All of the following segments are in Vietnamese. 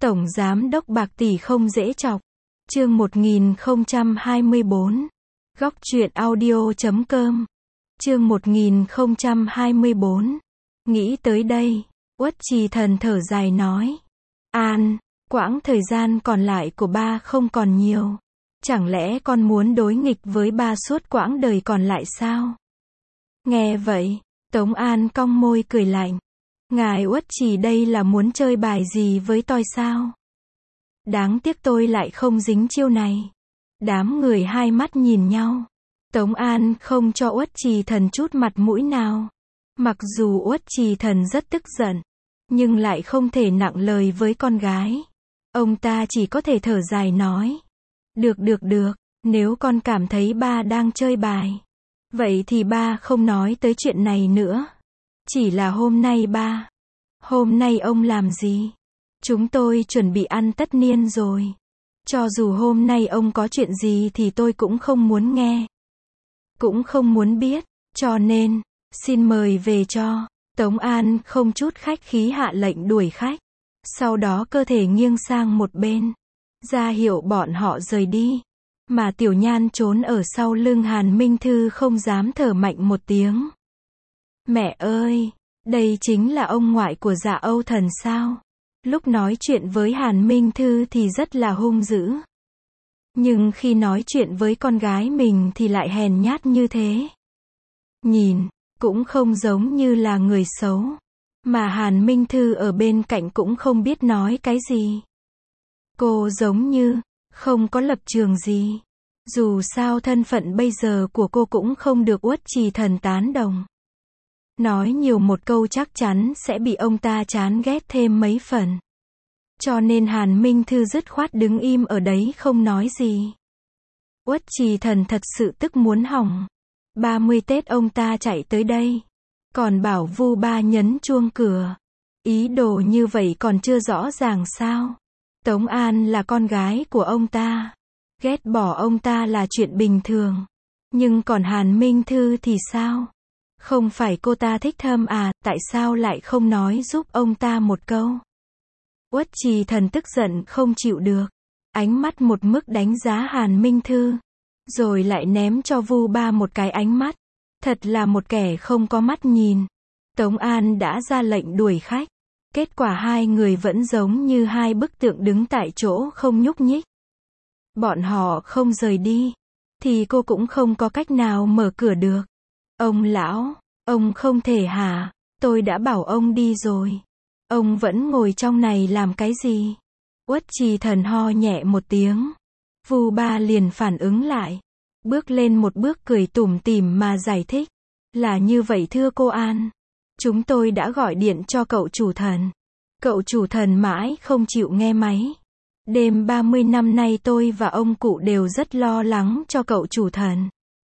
Tổng Giám đốc bạc tỷ không dễ chọc. Chương 1024. Góc truyện audio.com. Chương 1024. Nghĩ tới đây, Uất Trì Thần thở dài nói. An, quãng thời gian còn lại của ba không còn nhiều. Chẳng lẽ con muốn đối nghịch với ba suốt quãng đời còn lại sao? Nghe vậy, Tống An cong môi cười lạnh. Ngài Uất Trì đây là muốn chơi bài gì với tôi sao? Đáng tiếc tôi lại không dính chiêu này. Đám người hai mắt nhìn nhau. Tống An không cho Uất Trì Thần chút mặt mũi nào. Mặc dù Uất Trì Thần rất tức giận, nhưng lại không thể nặng lời với con gái. Ông ta chỉ có thể thở dài nói. Được, nếu con cảm thấy ba đang chơi bài, vậy thì ba không nói tới chuyện này nữa. Chỉ là hôm nay ông làm gì? Chúng tôi chuẩn bị ăn tất niên rồi. Cho dù hôm nay ông có chuyện gì thì tôi cũng không muốn nghe. Cũng không muốn biết, cho nên, xin mời về cho. Tống An không chút khách khí hạ lệnh đuổi khách. Sau đó cơ thể nghiêng sang một bên, ra hiệu bọn họ rời đi. Mà Tiểu Nhan trốn ở sau lưng Hàn Minh Thư không dám thở mạnh một tiếng. Mẹ ơi, đây chính là ông ngoại của Dạ Âu Thần sao? Lúc nói chuyện với Hàn Minh Thư thì rất là hung dữ. Nhưng khi nói chuyện với con gái mình thì lại hèn nhát như thế. Nhìn, cũng không giống như là người xấu. Mà Hàn Minh Thư ở bên cạnh cũng không biết nói cái gì. Cô giống như không có lập trường gì. Dù sao thân phận bây giờ của cô cũng không được Uất Trì Thần tán đồng. Nói nhiều một câu chắc chắn sẽ bị ông ta chán ghét thêm mấy phần. Cho nên Hàn Minh Thư dứt khoát đứng im ở đấy không nói gì. Uất Trì Thần thật sự tức muốn hỏng. 30 Tết ông ta chạy tới đây, còn bảo Vu Ba nhấn chuông cửa. Ý đồ như vậy còn chưa rõ ràng sao? Tống An là con gái của ông ta. Ghét bỏ ông ta là chuyện bình thường. Nhưng còn Hàn Minh Thư thì sao? Không phải cô ta thích Thâm à, tại sao lại không nói giúp ông ta một câu? Uất Trì Thần tức giận không chịu được. Ánh mắt một mức đánh giá Hàn Minh Thư. Rồi lại ném cho Vu Ba một cái ánh mắt. Thật là một kẻ không có mắt nhìn. Tống An đã ra lệnh đuổi khách. Kết quả hai người vẫn giống như hai bức tượng đứng tại chỗ không nhúc nhích. Bọn họ không rời đi, thì cô cũng không có cách nào mở cửa được. Ông lão, ông không thể hả? Tôi đã bảo ông đi rồi. Ông vẫn ngồi trong này làm cái gì? Uất Trì Thần ho nhẹ một tiếng. Vu Ba liền phản ứng lại. Bước lên một bước cười tủm tỉm mà giải thích. Là như vậy thưa cô An. Chúng tôi đã gọi điện cho cậu chủ thần. Cậu chủ thần mãi không chịu nghe máy. Đêm 30 năm nay tôi và ông cụ đều rất lo lắng cho cậu chủ thần.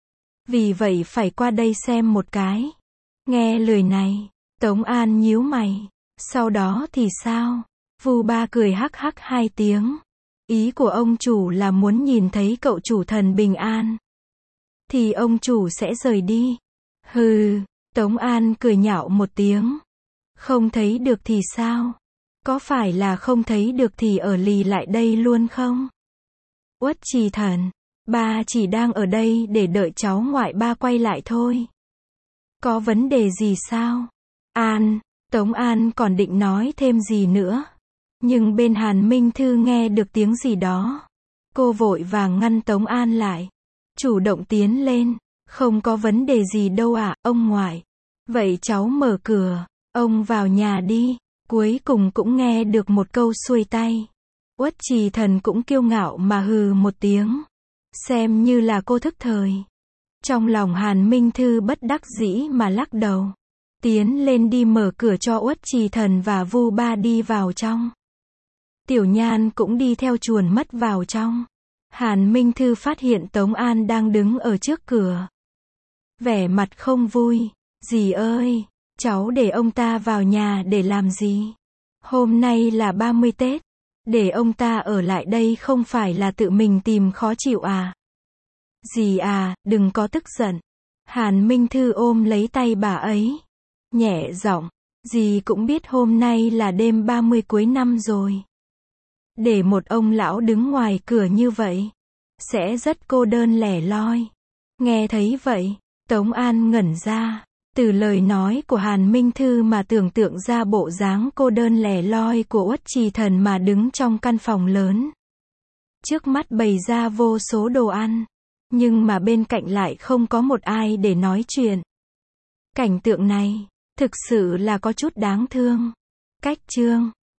Vì vậy phải qua đây xem một cái. Nghe lời này, Tống An nhíu mày. Sau đó thì sao? Vu Ba cười hắc hắc hai tiếng. Ý của ông chủ là muốn nhìn thấy cậu chủ thần bình an. Thì ông chủ sẽ rời đi. Hừ, Tống An cười nhạo một tiếng. Không thấy được thì sao? Có phải là không thấy được thì ở lì lại đây luôn không? Uất Trì Thần, ba chỉ đang ở đây để đợi cháu ngoại ba quay lại thôi. Có vấn đề gì sao? An, Tống An còn định nói thêm gì nữa. Nhưng bên Hàn Minh Thư nghe được tiếng gì đó. Cô vội vàng ngăn Tống An lại. Chủ động tiến lên. Không có vấn đề gì đâu ạ, ông ngoại. Vậy cháu mở cửa, ông vào nhà đi. Cuối cùng cũng nghe được một câu xuôi tay. Uất Trì Thần cũng kiêu ngạo mà hừ một tiếng. Xem như là cô thức thời. Trong lòng Hàn Minh Thư bất đắc dĩ mà lắc đầu. Tiến lên đi mở cửa cho Uất Trì Thần và Vu Ba đi vào trong. Tiểu Nhan cũng đi theo chuồn mất vào trong. Hàn Minh Thư phát hiện Tống An đang đứng ở trước cửa. Vẻ mặt không vui. Dì ơi, cháu để ông ta vào nhà để làm gì? Hôm nay là 30 Tết. Để ông ta ở lại đây không phải là tự mình tìm khó chịu à? Dì à, đừng có tức giận. Hàn Minh Thư ôm lấy tay bà ấy. Nhẹ giọng, dì cũng biết hôm nay là đêm 30 cuối năm rồi. để một ông lão đứng ngoài cửa như vậy, sẽ rất cô đơn lẻ loi. Nghe thấy vậy, Tống An ngẩn ra. Từ lời nói của Hàn Minh Thư mà tưởng tượng ra bộ dáng cô đơn lẻ loi của Uất Trì Thần mà đứng trong căn phòng lớn. Trước mắt bày ra vô số đồ ăn, nhưng mà bên cạnh lại không có một ai để nói chuyện. Cảnh tượng này, thực sự là có chút đáng thương. Cách chương